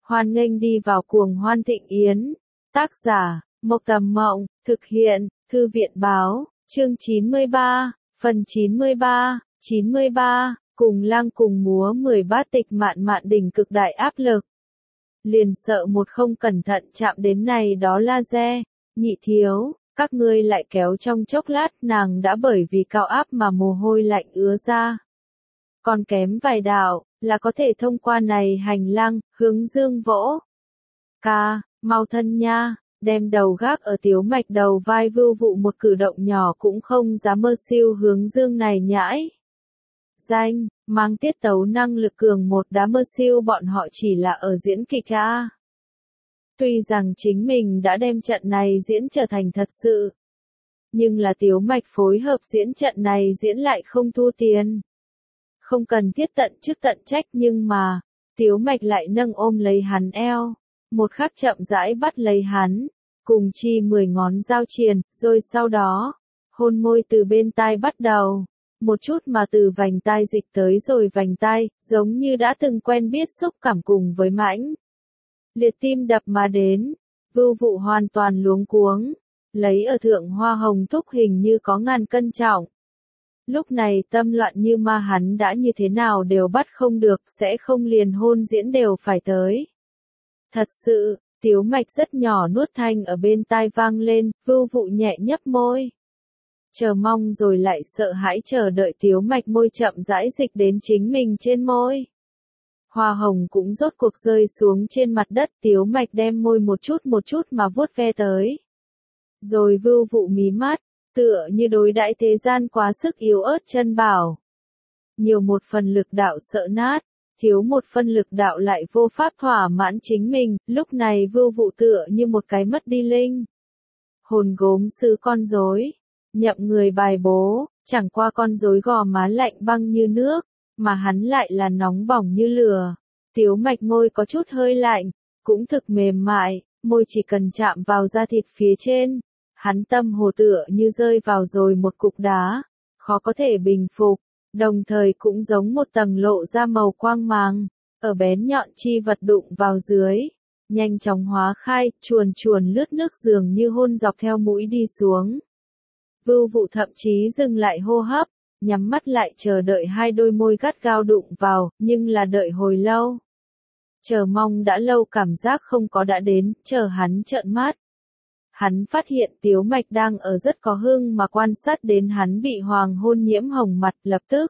Hoan nghênh đi vào cuồng hoan thịnh yến. Tác giả, Mộc Tầm Mộng, thực hiện, Thư viện Báo, chương 93, phần 93, cùng lang cùng múa 10 bát tịch mạn mạn đỉnh cực đại áp lực. Liền sợ một không cẩn thận chạm đến này đó laser, Nhị thiếu, các ngươi lại kéo trong chốc lát nàng đã bởi vì cao áp mà mồ hôi lạnh ứa ra. Còn kém vài đạo, là có thể thông qua này hành lang, Hướng Dương vỗ. Ca, mau thân nha, đem đầu gác ở Tiếu Mạch đầu vai Vưu Vụ một cử động nhỏ cũng không dám mơ siêu Hướng Dương này nhãi. Danh, mang tiết tấu năng lực cường một đá mơ siêu bọn họ chỉ là ở diễn kịch a. Tuy rằng chính mình đã đem trận này diễn trở thành thật sự, nhưng là Tiếu Mạch phối hợp diễn trận này diễn lại không thu tiền. Không cần thiết tận chức tận trách nhưng mà, Tiếu Mạch lại nâng ôm lấy hắn eo, một khắc chậm rãi bắt lấy hắn, cùng chi 10 ngón giao triền, rồi sau đó, hôn môi từ bên tai bắt đầu, một chút mà từ vành tai dịch tới rồi vành tai, giống như đã từng quen biết xúc cảm cùng với mãnh liệt tim đập mà đến, Vưu Vụ hoàn toàn luống cuống, lấy ở thượng hoa hồng thúc hình như có ngàn cân trọng. Lúc này tâm loạn như ma hắn đã như thế nào đều bắt không được, sẽ không liền hôn diễn đều phải tới. Thật sự, Tiếu Mạch rất nhỏ nuốt thanh ở bên tai vang lên, Vưu Vụ nhẹ nhấp môi. Chờ mong rồi lại sợ hãi chờ đợi Tiếu Mạch môi chậm rãi dịch đến chính mình trên môi. Hoa hồng cũng rốt cuộc rơi xuống trên mặt đất, Tiếu Mạch đem môi một chút mà vuốt ve tới. Rồi Vưu Vụ mí mắt, tựa như đối đãi thế gian quá sức yếu ớt chân bảo. Nhiều một phần lực đạo sợ nát, thiếu một phần lực đạo lại vô pháp thỏa mãn chính mình, lúc này Vưu Vụ tựa như một cái mất đi linh hồn gốm sứ con rối, nhậm người bài bố, chẳng qua con rối gò má lạnh băng như nước, mà hắn lại là nóng bỏng như lửa. Tiếu Mạch môi có chút hơi lạnh, cũng thực mềm mại, môi chỉ cần chạm vào da thịt phía trên, hắn tâm hồ tựa như rơi vào rồi một cục đá, khó có thể bình phục, đồng thời cũng giống một tầng lộ ra màu quang mang, ở bén nhọn chi vật đụng vào dưới, nhanh chóng hóa khai, chuồn chuồn lướt nước dường như hôn dọc theo mũi đi xuống. Vưu Vụ thậm chí dừng lại hô hấp, nhắm mắt lại chờ đợi hai đôi môi gắt gao đụng vào, nhưng là đợi hồi lâu. Chờ mong đã lâu cảm giác không có đã đến, chờ hắn trợn mắt. Hắn phát hiện Tiếu Mạch đang ở rất có hưng mà quan sát đến hắn bị hoàng hôn nhiễm hồng mặt lập tức.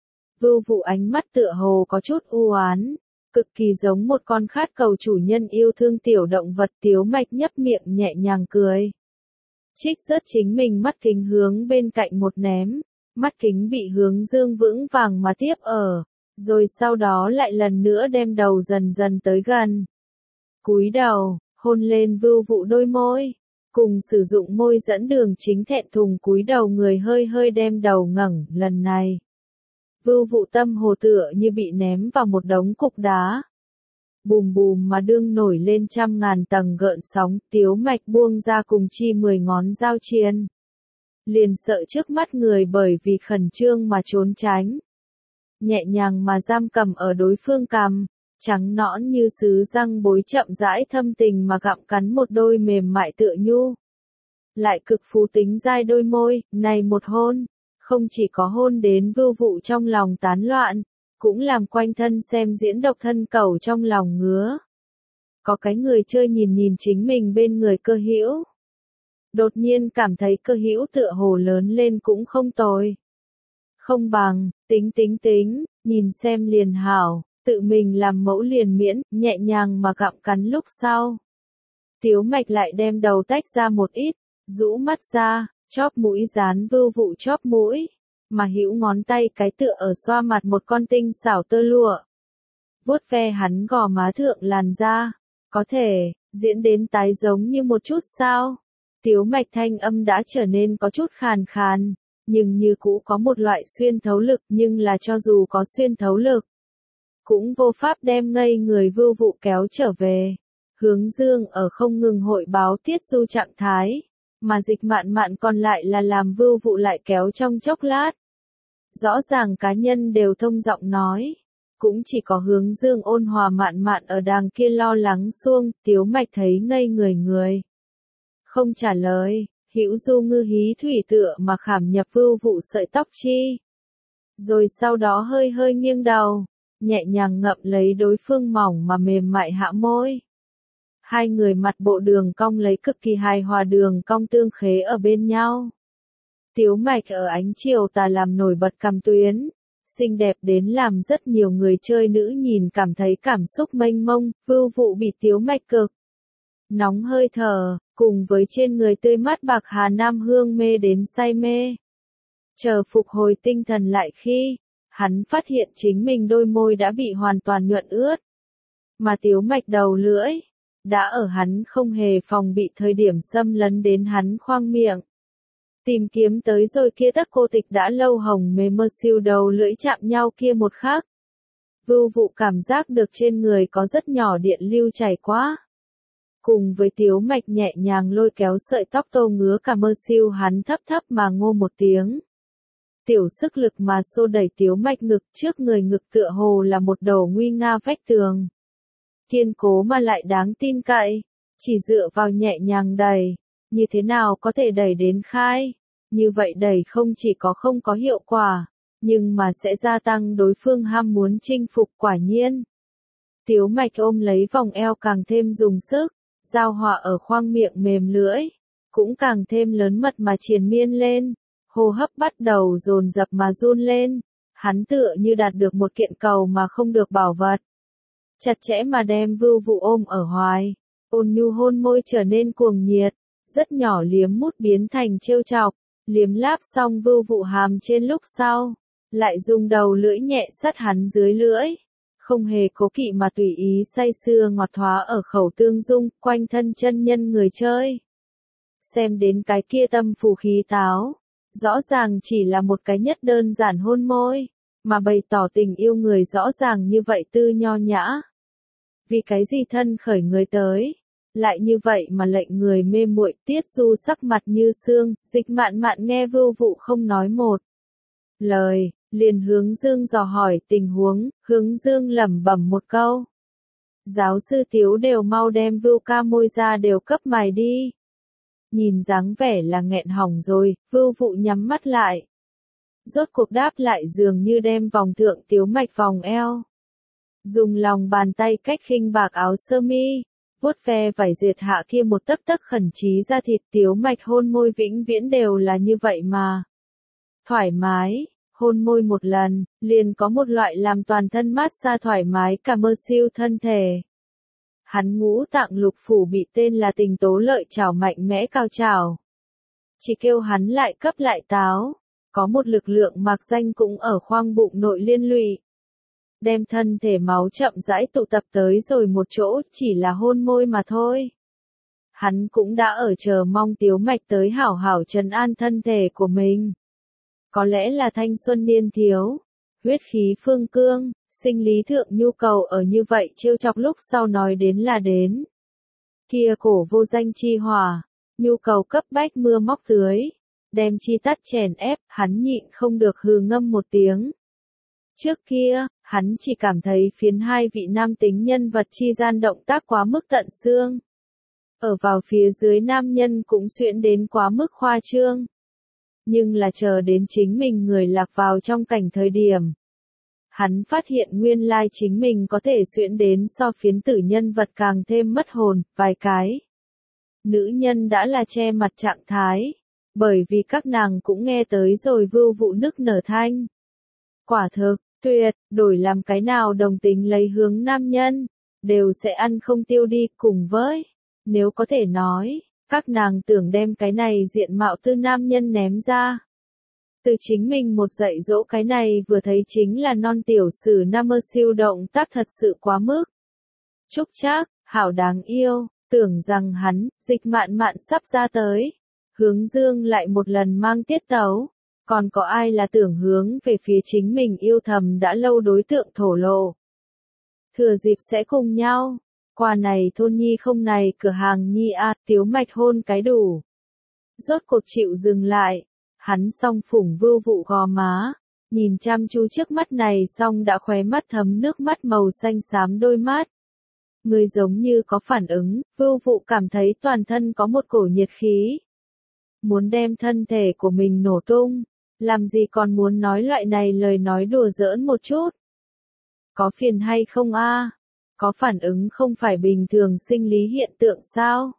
Vưu Vụ ánh mắt tựa hồ có chút u oán, cực kỳ giống một con khát cầu chủ nhân yêu thương tiểu động vật. Tiếu Mạch nhấp miệng nhẹ nhàng cười. Trích rớt chính mình mắt kính hướng bên cạnh một ném, mắt kính bị Hướng Dương vững vàng mà tiếp ở, rồi sau đó lại lần nữa đem đầu dần dần tới gần. Cúi đầu, hôn lên Vưu Vụ đôi môi. Cùng sử dụng môi dẫn đường chính thẹn thùng cúi đầu người hơi hơi đem đầu ngẩng, lần này. Vưu Vụ tâm hồ tựa như bị ném vào một đống cục đá. Bùm bùm mà đương nổi lên trăm ngàn tầng gợn sóng, Tiếu Mạch buông ra cùng chi 10 ngón giao chiên. Liền sợ trước mắt người bởi vì khẩn trương mà trốn tránh. Nhẹ nhàng mà giam cầm ở đối phương cằm. Trắng nõn như sứ răng bối chậm rãi thâm tình mà gặm cắn một đôi mềm mại tựa nhu. Lại cực phú tính dai đôi môi, này một hôn, không chỉ có hôn đến Vưu Vụ trong lòng tán loạn, cũng làm quanh thân xem diễn độc thân cầu trong lòng ngứa. Có cái người chơi nhìn nhìn chính mình bên người cơ hữu. Đột nhiên cảm thấy cơ hữu tựa hồ lớn lên cũng không tồi. Không bằng, tính, nhìn xem liền hảo. Tự mình làm mẫu liền miễn, nhẹ nhàng mà gặm cắn lúc sau. Tiếu Mạch lại đem đầu tách ra một ít, rũ mắt ra, chóp mũi dán Vưu Vụ chóp mũi, mà hữu ngón tay cái tựa ở xoa mặt một con tinh xảo tơ lụa. Vuốt ve hắn gò má thượng làn da, có thể, diễn đến tái giống như một chút sao? Tiếu Mạch thanh âm đã trở nên có chút khàn khàn, nhưng như cũ có một loại xuyên thấu lực, nhưng là cho dù có xuyên thấu lực, cũng vô pháp đem ngây người Vưu Vụ kéo trở về. Hướng Dương ở không ngừng hội báo tiết du trạng thái, mà Dịch Mạn Mạn còn lại là làm Vưu Vụ lại kéo trong chốc lát. Rõ ràng cá nhân đều thông giọng nói, cũng chỉ có Hướng Dương ôn hòa mạn mạn ở đàng kia lo lắng xuông, Tiếu Mạch thấy ngây người. Không trả lời, Hữu Du ngư hí thủy tựa mà khảm nhập Vưu Vụ sợi tóc chi. Rồi sau đó hơi nghiêng đầu, nhẹ nhàng ngậm lấy đối phương mỏng mà mềm mại hạ môi. Hai người mặt bộ đường cong lấy cực kỳ hài hòa đường cong tương khế ở bên nhau. Tiếu Mạch ở ánh chiều tà làm nổi bật cằm tuyến, xinh đẹp đến làm rất nhiều người chơi nữ nhìn cảm thấy cảm xúc mênh mông. Vưu Vụ bị Tiếu Mạch cực nóng hơi thở, cùng với trên người tươi mát bạc hà nam hương mê đến say mê. Chờ phục hồi tinh thần lại khi hắn phát hiện chính mình đôi môi đã bị hoàn toàn nhuận ướt, mà Tiếu Mạch đầu lưỡi đã ở hắn không hề phòng bị thời điểm xâm lấn đến hắn khoang miệng. Tìm kiếm tới rồi kia tắc cô tịch đã lâu hồng mê mơ siêu đầu lưỡi chạm nhau kia một khắc. Vưu Vụ cảm giác được trên người có rất nhỏ điện lưu chảy qua. Cùng với Tiếu Mạch nhẹ nhàng lôi kéo sợi tóc tô ngứa cả mơ siêu hắn thấp mà ngô một tiếng. Tiểu sức lực mà xô đẩy Tiếu Mạch ngực trước người ngực tựa hồ là một đầu nguy nga vách tường. Kiên cố mà lại đáng tin cậy, chỉ dựa vào nhẹ nhàng đẩy, như thế nào có thể đẩy đến khai, như vậy đẩy không chỉ có không có hiệu quả, nhưng mà sẽ gia tăng đối phương ham muốn chinh phục quả nhiên. Tiếu Mạch ôm lấy vòng eo càng thêm dùng sức, giao hòa ở khoang miệng mềm lưỡi, cũng càng thêm lớn mật mà triền miên lên, hô hấp bắt đầu dồn dập mà run lên, hắn tựa như đạt được một kiện cầu mà không được bảo vật. Chặt chẽ mà đem Vưu Vụ ôm ở hoài, ôn nhu hôn môi trở nên cuồng nhiệt, rất nhỏ liếm mút biến thành trêu chọc, liếm láp xong Vưu Vụ hàm trên lúc sau, lại dùng đầu lưỡi nhẹ sắt hắn dưới lưỡi, không hề cố kỵ mà tùy ý say sưa ngọt thoá ở khẩu tương dung, quanh thân chân nhân người chơi. Xem đến cái kia tâm phù khí táo, rõ ràng chỉ là một cái nhất đơn giản hôn môi, mà bày tỏ tình yêu người rõ ràng như vậy tư nho nhã. Vì cái gì thân khởi người tới, lại như vậy mà lệnh người mê muội. Tiết Du sắc mặt như xương, Dịch Mạn Mạn nghe Vưu Vụ không nói một lời, liền Hướng Dương dò hỏi tình huống, Hướng Dương lẩm bẩm một câu. Giáo sư Tiếu đều mau đem Vưu ca môi ra đều cấp mài đi. Nhìn dáng vẻ là nghẹn hỏng rồi, Vưu Vụ nhắm mắt lại. Rốt cuộc đáp lại dường như đem vòng thượng Tiếu Mạch vòng eo. Dùng lòng bàn tay cách khinh bạc áo sơ mi, vuốt ve vải diệt hạ kia một tấc tấc khẩn trí ra thịt. Tiếu Mạch hôn môi vĩnh viễn đều là như vậy mà. Thoải mái, hôn môi một lần, liền có một loại làm toàn thân mát xa thoải mái cả mơ siêu thân thể. Hắn ngũ tạng lục phủ bị tên là tình tố lợi trảo mạnh mẽ cao trảo. Chỉ kêu hắn lại cấp lại táo, có một lực lượng mạc danh cũng ở khoang bụng nội liên lụy. Đem thân thể máu chậm rãi tụ tập tới rồi một chỗ, chỉ là hôn môi mà thôi. Hắn cũng đã ở chờ mong Tiếu Mạch tới hảo hảo trấn an thân thể của mình. Có lẽ là thanh xuân niên thiếu, huyết khí phương cương, sinh lý thượng nhu cầu ở như vậy trêu chọc lúc sau nói đến là đến. Kia cổ vô danh chi hỏa, nhu cầu cấp bách mưa móc tưới, đem chi tắt chèn ép, hắn nhịn không được hừ ngâm một tiếng. Trước kia, hắn chỉ cảm thấy phiến hai vị nam tính nhân vật chi gian động tác quá mức tận xương. Ở vào phía dưới nam nhân cũng xuyễn đến quá mức khoa trương. Nhưng là chờ đến chính mình người lạc vào trong cảnh thời điểm. Hắn phát hiện nguyên lai chính mình có thể xuyễn đến so phiến tử nhân vật càng thêm mất hồn, vài cái. Nữ nhân đã là che mặt trạng thái, bởi vì các nàng cũng nghe tới rồi Vưu Vụ nức nở thanh. Quả thực, tuyệt, đổi làm cái nào đồng tính lấy hướng nam nhân, đều sẽ ăn không tiêu đi cùng với, nếu có thể nói, các nàng tưởng đem cái này diện mạo tư nam nhân ném ra. Từ chính mình một dạy dỗ cái này vừa thấy chính là non tiểu sử nam mơ siêu động tác thật sự quá mức. Trúc Trác, hảo đáng yêu, tưởng rằng hắn, Dịch Mạn Mạn sắp ra tới. Hướng Dương lại một lần mang tiết tấu. Còn có ai là tưởng hướng về phía chính mình yêu thầm đã lâu đối tượng thổ lộ. Thừa dịp sẽ cùng nhau. Qua này thôn nhi không này cửa hàng nhi a, Tiếu Mạch hôn cái đủ. Rốt cuộc chịu dừng lại. Hắn song phủng Vưu Vụ gò má. Nhìn chăm chú trước mắt này xong đã khóe mắt thấm nước mắt màu xanh xám đôi mắt. Người giống như có phản ứng, Vưu Vụ cảm thấy toàn thân có một cổ nhiệt khí. Muốn đem thân thể của mình nổ tung, làm gì còn muốn nói loại này lời nói đùa giỡn một chút. Có phiền hay không a? Có phản ứng không phải bình thường sinh lý hiện tượng sao?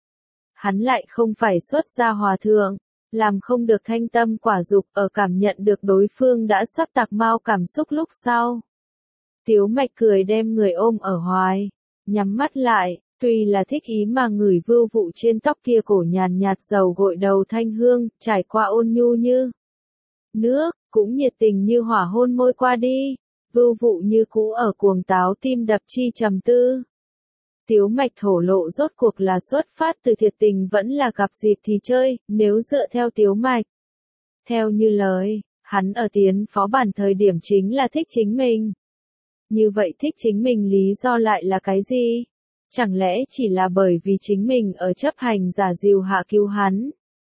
Hắn lại không phải xuất gia hòa thượng, làm không được thanh tâm quả dục ở cảm nhận được đối phương đã sắp tạc mau cảm xúc lúc sau. Tiếu Mạch cười đem người ôm ở hoài, nhắm mắt lại, tuy là thích ý mà ngửi Vưu Vụ trên tóc kia cổ nhàn nhạt dầu gội đầu thanh hương, trải qua ôn nhu như nước, cũng nhiệt tình như hỏa hôn môi qua đi. Vưu Vụ như cũ ở cuồng táo tim đập chi trầm tư. Tiếu Mạch thổ lộ rốt cuộc là xuất phát từ thiệt tình vẫn là gặp dịp thì chơi, nếu dựa theo Tiếu Mạch. Theo như lời, hắn ở tiến phó bản thời điểm chính là thích chính mình. Như vậy thích chính mình lý do lại là cái gì? Chẳng lẽ chỉ là bởi vì chính mình ở chấp hành giả dìu hạ cứu hắn?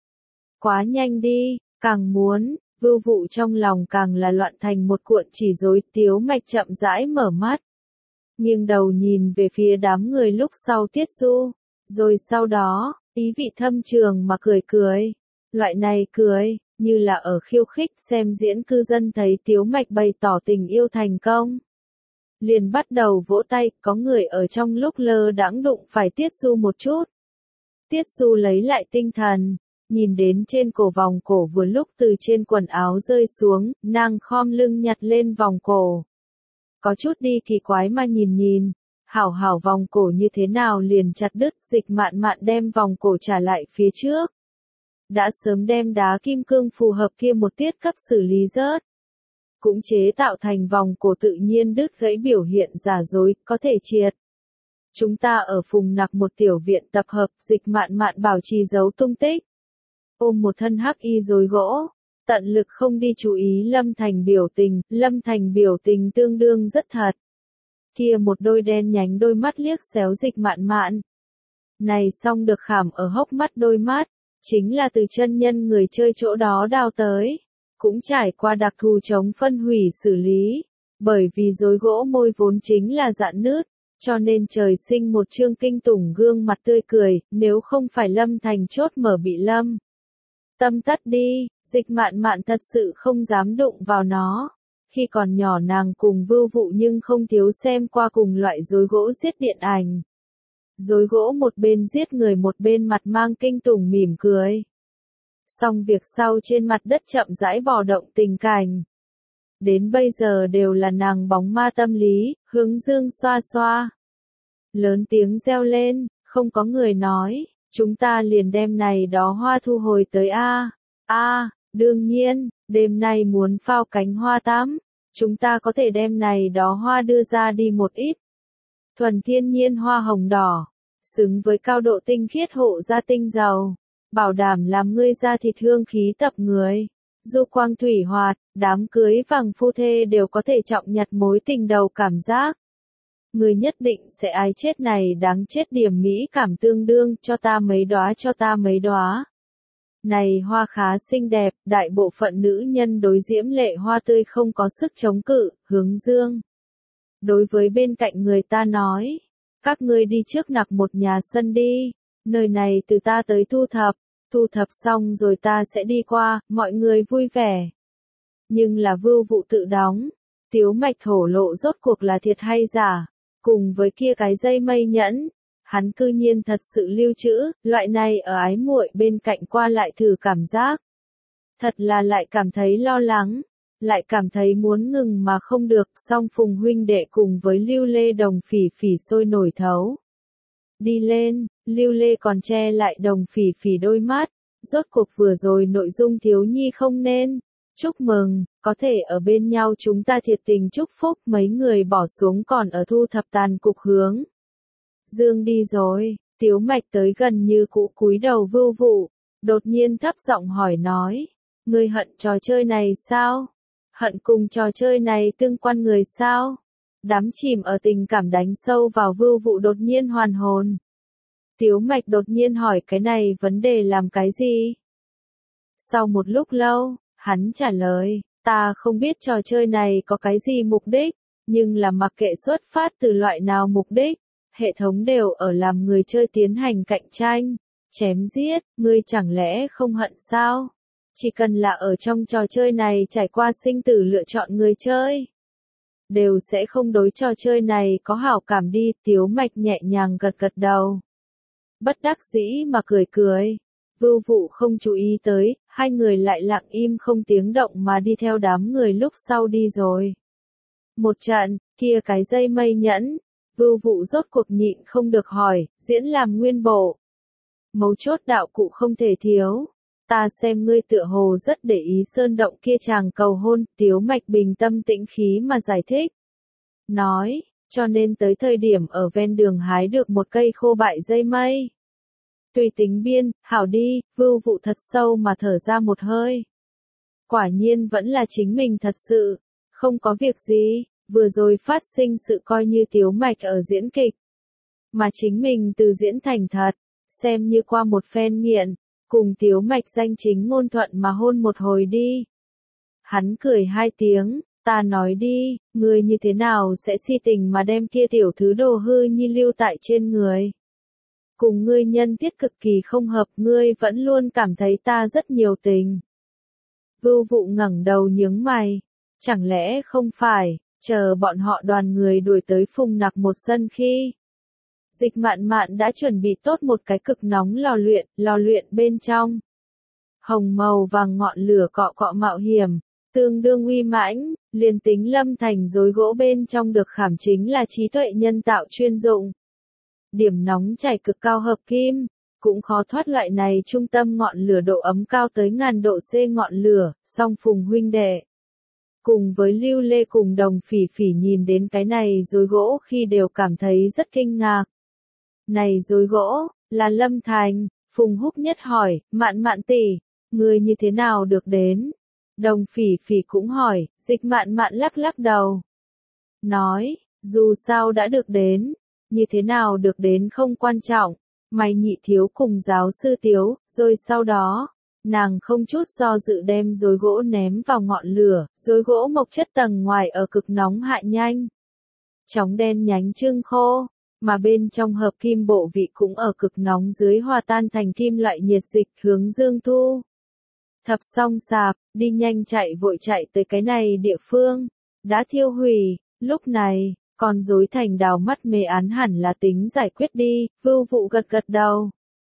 Quá nhanh đi, càng muốn, Vưu Vụ trong lòng càng là loạn thành một cuộn chỉ rối. Tiếu Mạch chậm rãi mở mắt. Nghiêng đầu nhìn về phía đám người lúc sau Tiết Du, rồi sau đó, ý vị thâm trường mà cười cười. Loại này cười, như là ở khiêu khích xem diễn cư dân thấy Tiếu Mạch bày tỏ tình yêu thành công. Liền bắt đầu vỗ tay, có người ở trong lúc lơ đãng đụng phải Tiết Du một chút. Tiết Du lấy lại tinh thần, nhìn đến trên cổ vòng cổ vừa lúc từ trên quần áo rơi xuống, nàng khom lưng nhặt lên vòng cổ. Có chút đi kỳ quái mà nhìn, hảo vòng cổ như thế nào liền chặt đứt, Dịch Mạn Mạn đem vòng cổ trả lại phía trước. Đã sớm đem đá kim cương phù hợp kia một tiết cấp xử lý rớt. Cũng chế tạo thành vòng cổ tự nhiên đứt gãy biểu hiện giả dối, có thể triệt. Chúng ta ở Phùng Nặc một tiểu viện tập hợp, Dịch Mạn Mạn bảo trì giấu tung tích. Ôm một thân hắc y rối gỗ, tận lực không đi chú ý Lâm Thành biểu tình tương đương rất thật. Kia một đôi đen nhánh đôi mắt liếc xéo Dịch Mạn Mạn. Này xong được khảm ở hốc mắt đôi mắt, chính là từ chân nhân người chơi chỗ đó đào tới. Cũng trải qua đặc thù chống phân hủy xử lý, bởi vì rối gỗ môi vốn chính là rạn nứt, cho nên trời sinh một trương kinh tủng gương mặt tươi cười, nếu không phải Lâm Thành chốt mở bị Lâm Tâm tắt đi, Dịch Mạn Mạn thật sự không dám đụng vào nó. Khi còn nhỏ nàng cùng Vưu Vụ nhưng không thiếu xem qua cùng loại rối gỗ giết điện ảnh. Rối gỗ một bên giết người một bên mặt mang kinh tủng mỉm cười. Xong việc sau trên mặt đất chậm rãi bò động tình cảnh. Đến bây giờ đều là nàng bóng ma tâm lý, hướng dương xoa xoa. Lớn tiếng reo lên, không có người nói, chúng ta liền đem này đó hoa thu hồi tới đương nhiên, đêm nay muốn phao cánh hoa tắm, chúng ta có thể đem này đó hoa đưa ra đi một ít. Thuần thiên nhiên hoa hồng đỏ, xứng với cao độ tinh khiết hộ gia tinh dầu. Bảo đảm làm ngươi ra thịt hương khí tập người. Du quang thủy hoạt, đám cưới vàng phu thê đều có thể trọng nhặt mối tình đầu cảm giác. Ngươi nhất định sẽ ái chết này đáng chết điểm mỹ cảm tương đương, cho ta mấy đóa. Này hoa khá xinh đẹp, đại bộ phận nữ nhân đối diễm lệ hoa tươi không có sức chống cự, hướng dương. Đối với bên cạnh người ta nói, các ngươi đi trước nặc một nhà sân đi, nơi này từ ta tới thu thập xong rồi ta sẽ đi qua, mọi người vui vẻ. Nhưng là Vưu Vụ tự đóng, Tiếu Mạch thổ lộ rốt cuộc là thiệt hay giả, cùng với kia cái dây mây nhẫn, hắn cư nhiên thật sự lưu trữ, loại này ở ái muội bên cạnh qua lại thử cảm giác. Thật là lại cảm thấy lo lắng, lại cảm thấy muốn ngừng mà không được, song Phùng huynh đệ cùng với Lưu Lê Đồng Phỉ Phỉ sôi nổi thấu. Đi lên, Lưu Lê còn che lại Đồng Phỉ Phỉ đôi mắt, rốt cuộc vừa rồi nội dung thiếu nhi không nên. Chúc mừng, có thể ở bên nhau chúng ta thiệt tình chúc phúc, mấy người bỏ xuống còn ở thu thập tàn cục hướng. Dương đi rồi, Tiếu Mạch tới gần như cũ cúi đầu Vưu Vụ, đột nhiên thấp giọng hỏi nói, ngươi hận trò chơi này sao? Hận cùng trò chơi này tương quan người sao? Đắm chìm ở tình cảm đánh sâu vào Vưu Vụ đột nhiên hoàn hồn. Tiếu Mạch đột nhiên hỏi cái này vấn đề làm cái gì? Sau một lúc lâu, hắn trả lời, Ta không biết trò chơi này có cái gì mục đích, nhưng là mặc kệ xuất phát từ loại nào mục đích, hệ thống đều ở làm người chơi tiến hành cạnh tranh, chém giết, ngươi chẳng lẽ không hận sao? Chỉ cần là ở trong trò chơi này trải qua sinh tử lựa chọn người chơi, đều sẽ không đối trò chơi này có hảo cảm đi, Tiếu Mạch nhẹ nhàng gật gật đầu. Bất đắc dĩ mà cười cười. Vưu Vụ không chú ý tới, hai người lại lặng im không tiếng động mà đi theo đám người lúc sau đi rồi. Một trận, kia cái dây mây nhẫn, Vưu Vụ rốt cuộc nhịn không được hỏi, diễn làm nguyên bộ. Mấu chốt đạo cụ không thể thiếu. Ta xem ngươi tựa hồ rất để ý sơn động kia chàng cầu hôn, Tiếu Mạch bình tâm tĩnh khí mà giải thích. Nói, cho nên tới thời điểm ở ven đường hái được một cây khô bại dây mây. Tùy tính biên, hảo đi, Vưu Vụ thật sâu mà thở ra một hơi. Quả nhiên vẫn là chính mình thật sự, không có việc gì, vừa rồi phát sinh sự coi như Tiếu Mạch ở diễn kịch. Mà chính mình từ diễn thành thật, xem như qua một phen nghiện, cùng Tiếu Mạch danh chính ngôn thuận mà hôn một hồi đi. Hắn cười hai tiếng, ta nói đi, ngươi như thế nào sẽ si tình mà đem kia tiểu thứ đồ hư nhi lưu tại trên người. Cùng ngươi nhân tiết cực kỳ không hợp, ngươi vẫn luôn cảm thấy ta rất nhiều tình. Vưu Vụ ngẩng đầu nhướng mày, chẳng lẽ không phải, chờ bọn họ đoàn người đuổi tới Phùng Nặc một sân khi. Dịch Mạn Mạn đã chuẩn bị tốt một cái cực nóng lò luyện bên trong. Hồng màu vàng ngọn lửa cọ cọ mạo hiểm, tương đương uy mãnh, liền tính Lâm Thành rối gỗ bên trong được khảm chính là trí tuệ nhân tạo chuyên dụng. Điểm nóng chảy cực cao hợp kim, cũng khó thoát loại này trung tâm ngọn lửa độ ấm cao tới 1000 độ C ngọn lửa, song Phùng huynh đệ. Cùng với Lưu Lê cùng Đồng Phỉ Phỉ nhìn đến cái này rối gỗ khi đều cảm thấy rất kinh ngạc. Này rối gỗ, là Lâm Thành, Phùng Húc Nhất hỏi, Mạn Mạn tỷ, ngươi như thế nào được đến? Đồng Phỉ Phỉ cũng hỏi, Dịch Mạn Mạn lắc lắc đầu. Nói, dù sao đã được đến, như thế nào được đến không quan trọng, mày Nhị thiếu cùng giáo sư Tiếu, rồi sau đó, nàng không chút do dự đem rối gỗ ném vào ngọn lửa, rối gỗ mộc chất tầng ngoài ở cực nóng hạ nhanh. Chóng đen nhánh trương khô, mà bên trong hợp kim bộ vị cũng ở cực nóng dưới hòa tan thành kim loại nhiệt dịch hướng dương thu. Thập xong sạp, đi nhanh chạy vội chạy tới cái này địa phương, đã thiêu hủy, lúc này, còn rối thành đào mắt mê án hẳn là tính giải quyết đi, Vưu Vụ gật gật đầu.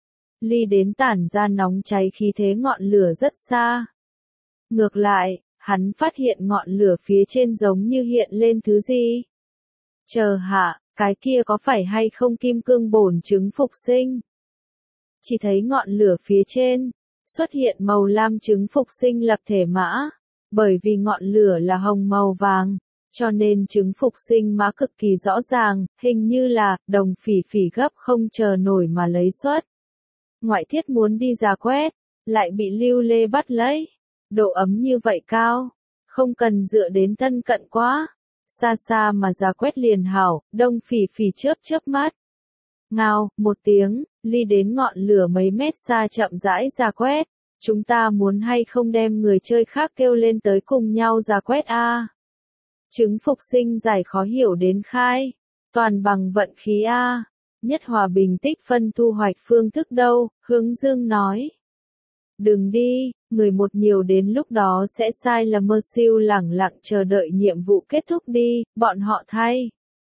Ly đến tản ra nóng cháy khí thế ngọn lửa rất xa. Ngược lại, hắn phát hiện ngọn lửa phía trên giống như hiện lên thứ gì. Chờ hạ, cái kia có phải hay không kim cương bổn trứng phục sinh? Chỉ thấy ngọn lửa phía trên, xuất hiện màu lam trứng phục sinh lập thể mã, bởi vì ngọn lửa là hồng màu vàng, cho nên trứng phục sinh mã cực kỳ rõ ràng, hình như là, Đồng Phỉ Phỉ gấp không chờ nổi mà lấy xuất. Ngoại thiết muốn đi ra quét, lại bị Lưu Lê bắt lấy, độ ấm như vậy cao, không cần dựa đến thân cận quá, xa xa mà ra quét liền hảo, Đồng Phỉ Phỉ chớp chớp mắt. Ngao, một tiếng, Ly đến ngọn lửa mấy mét xa chậm rãi ra quét, chúng ta muốn hay không đem người chơi khác kêu lên tới cùng nhau ra quét a. Trứng phục sinh giải khó hiểu đến khai, toàn bằng vận khí a. Nhất hòa bình tích phân thu hoạch phương thức đâu, Hướng Dương nói. Đừng đi, người một nhiều đến lúc đó sẽ sai là mơ siêu lẳng lặng chờ đợi nhiệm vụ kết thúc đi, bọn họ thay.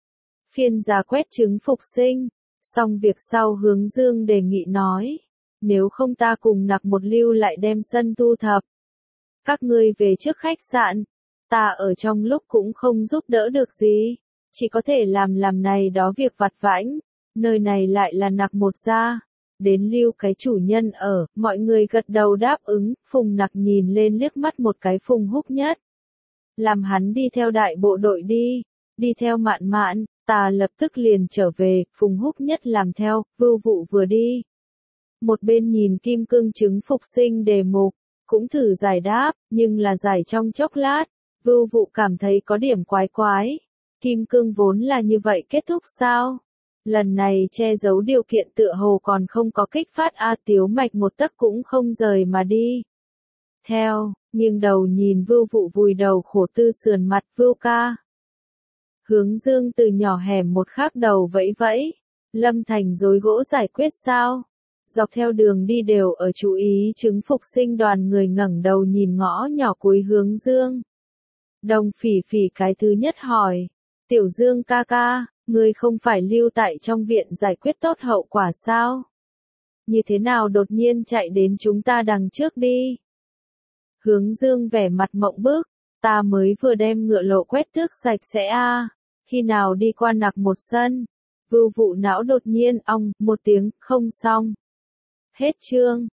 Phiên ra quét trứng phục sinh, xong việc sau Hướng Dương đề nghị nói. Nếu không ta cùng Nặc một lưu lại đem sân thu thập. Các ngươi về trước khách sạn, ta ở trong lúc cũng không giúp đỡ được gì, chỉ có thể làm này đó việc vặt vãnh. Nơi này lại là Nặc một gia, đến lưu cái chủ nhân ở, mọi người gật đầu đáp ứng, Phùng Nặc nhìn lên liếc mắt một cái Phùng Húc Nhất. Làm hắn đi theo đại bộ đội đi theo Mạn Mạn, ta lập tức liền trở về, Phùng Húc Nhất làm theo, Vưu Vụ vừa đi. Một bên nhìn kim cương trứng phục sinh đề mục, cũng thử giải đáp, nhưng là giải trong chốc lát, Vưu Vụ cảm thấy có điểm quái quái. Kim cương vốn là như vậy kết thúc sao? Lần này che giấu điều kiện tựa hồ còn không có kích phát Tiếu Mạch một tấc cũng không rời mà đi. Theo, nghiêng đầu nhìn Vưu Vụ vùi đầu khổ tư sườn mặt Vưu ca. Hướng Dương từ nhỏ hẻm một khắc đầu vẫy vẫy. Lâm Thành rối gỗ giải quyết sao? Dọc theo đường đi đều ở chú ý chứng phục sinh đoàn người ngẩng đầu nhìn ngõ nhỏ cuối Hướng Dương. Đồng Phỉ Phỉ cái thứ nhất hỏi. Tiểu Dương ca ca, ngươi không phải lưu tại trong viện giải quyết tốt hậu quả sao? Như thế nào đột nhiên chạy đến chúng ta đằng trước đi? Hướng Dương vẻ mặt mộng bức, ta mới vừa đem ngựa lộ quét tước sạch sẽ a, khi nào đi qua nặc một sân. Vưu Vụ não đột nhiên ong một tiếng, không xong. Hết chương.